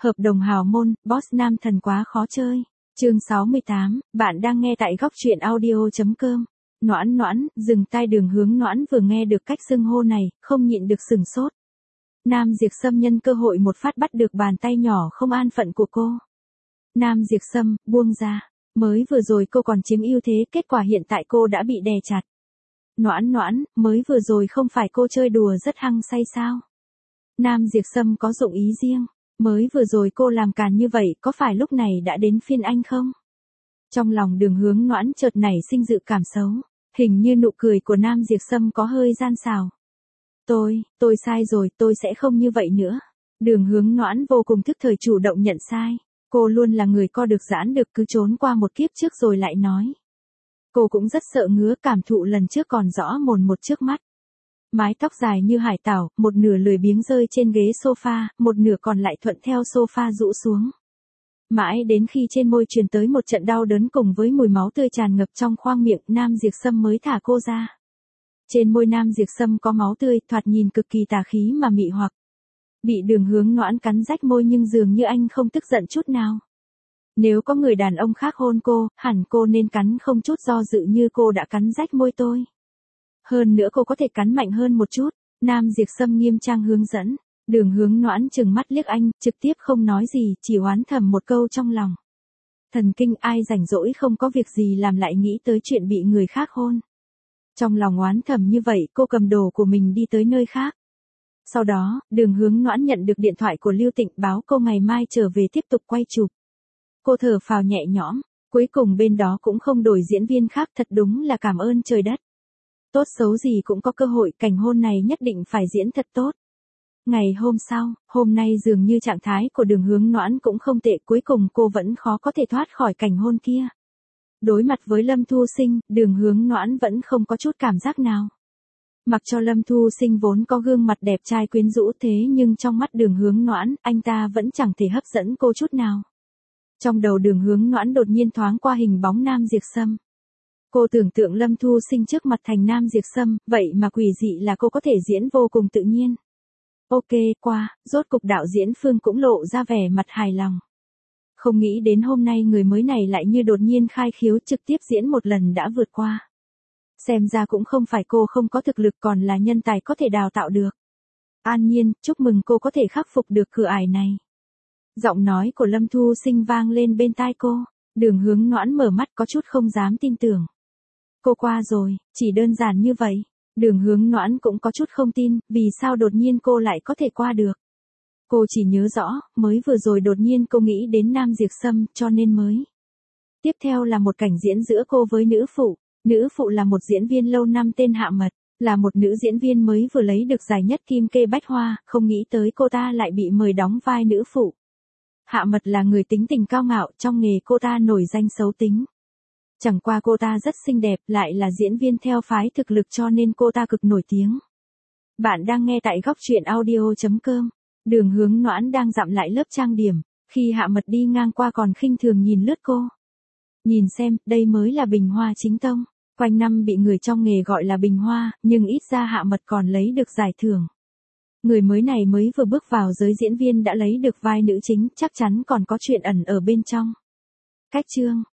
Hợp đồng hào môn, boss nam thần quá khó chơi. Chương 68, bạn đang nghe tại góc truyện audio.com. Noãn noãn, dừng tai. Đường Hướng Noãn vừa nghe được cách xưng hô này, không nhịn được sửng sốt. Nam Diệp Sâm nhân cơ hội một phát bắt được bàn tay nhỏ không an phận của cô. Nam Diệp Sâm, buông ra. Mới vừa rồi cô còn chiếm ưu thế, kết quả hiện tại cô đã bị đè chặt. Noãn noãn, mới vừa rồi không phải cô chơi đùa rất hăng say sao? Nam Diệp Sâm có dụng ý riêng. Mới vừa rồi cô làm càn như vậy, có phải lúc này đã đến phiên anh không? Trong lòng Đường Hướng Noãn chợt nảy sinh dự cảm xấu. Hình như nụ cười của Nam Diệp Sâm có hơi gian xào. Tôi sai rồi, tôi sẽ không như vậy nữa. Đường Hướng Noãn vô cùng thức thời chủ động nhận sai. Cô luôn là người co được giãn được, cứ trốn qua một kiếp trước rồi lại nói. Cô cũng rất sợ ngứa, cảm thụ lần trước còn rõ mồn một trước mắt. Mái tóc dài như hải tảo, một nửa lười biếng rơi trên ghế sofa, một nửa còn lại thuận theo sofa rũ xuống. Mãi đến khi trên môi truyền tới một trận đau đớn cùng với mùi máu tươi tràn ngập trong khoang miệng, Nam Diệp Sâm mới thả cô ra. Trên môi Nam Diệp Sâm có máu tươi, thoạt nhìn cực kỳ tà khí mà mị hoặc. Bị Đường Hướng Noãn cắn rách môi nhưng dường như anh không tức giận chút nào. Nếu có người đàn ông khác hôn cô, hẳn cô nên cắn không chút do dự như cô đã cắn rách môi tôi. Hơn nữa cô có thể cắn mạnh hơn một chút. Nam Diệp Sâm nghiêm trang hướng dẫn. Đường Hướng Noãn trừng mắt liếc anh, trực tiếp không nói gì, chỉ oán thầm một câu trong lòng. Thần kinh, ai rảnh rỗi không có việc gì làm lại nghĩ tới chuyện bị người khác hôn. Trong lòng oán thầm như vậy, cô cầm đồ của mình đi tới nơi khác. Sau đó, Đường Hướng Noãn nhận được điện thoại của Lưu Tịnh báo cô ngày mai trở về tiếp tục quay chụp. Cô thở phào nhẹ nhõm, cuối cùng bên đó cũng không đổi diễn viên khác, thật đúng là cảm ơn trời đất. Tốt xấu gì cũng có cơ hội, cảnh hôn này nhất định phải diễn thật tốt. Ngày hôm sau, hôm nay dường như trạng thái của Đường Hướng Noãn cũng không tệ, cuối cùng cô vẫn khó có thể thoát khỏi cảnh hôn kia. Đối mặt với Lâm Thu Sinh, Đường Hướng Noãn vẫn không có chút cảm giác nào. Mặc cho Lâm Thu Sinh vốn có gương mặt đẹp trai quyến rũ thế nhưng trong mắt Đường Hướng Noãn, anh ta vẫn chẳng thể hấp dẫn cô chút nào. Trong đầu Đường Hướng Noãn đột nhiên thoáng qua hình bóng Nam Diệp Sâm. Cô tưởng tượng Lâm Thu Sinh trước mặt thành Nam Diệp Sâm, vậy mà quỷ dị là cô có thể diễn vô cùng tự nhiên. Ok, rốt cục đạo diễn Phương cũng lộ ra vẻ mặt hài lòng. Không nghĩ đến hôm nay người mới này lại như đột nhiên khai khiếu, trực tiếp diễn một lần đã vượt qua. Xem ra cũng không phải cô không có thực lực, còn là nhân tài có thể đào tạo được. An Nhiên, chúc mừng cô có thể khắc phục được cửa ải này. Giọng nói của Lâm Thu Sinh vang lên bên tai cô. Đường Hướng Noãn mở mắt có chút không dám tin tưởng. Cô qua rồi, chỉ đơn giản như vậy. Đường Hướng Noãn cũng có chút không tin, vì sao đột nhiên cô lại có thể qua được. Cô chỉ nhớ rõ, mới vừa rồi đột nhiên cô nghĩ đến Nam Diệp Sâm, cho nên mới. Tiếp theo là một cảnh diễn giữa cô với nữ phụ. Nữ phụ là một diễn viên lâu năm tên Hạ Mật, là một nữ diễn viên mới vừa lấy được giải nhất Kim Kê Bách Hoa, không nghĩ tới cô ta lại bị mời đóng vai nữ phụ. Hạ Mật là người tính tình cao ngạo, trong nghề cô ta nổi danh xấu tính. Chẳng qua cô ta rất xinh đẹp, lại là diễn viên theo phái thực lực cho nên cô ta cực nổi tiếng. Bạn đang nghe tại góc truyện audio.com. Đường Hướng Noãn đang dặm lại lớp trang điểm, khi Hạ Mật đi ngang qua còn khinh thường nhìn lướt cô. Nhìn xem, đây mới là bình hoa chính tông. Quanh năm bị người trong nghề gọi là bình hoa, nhưng ít ra Hạ Mật còn lấy được giải thưởng. Người mới này mới vừa bước vào giới diễn viên đã lấy được vai nữ chính, chắc chắn còn có chuyện ẩn ở bên trong. Cách chương,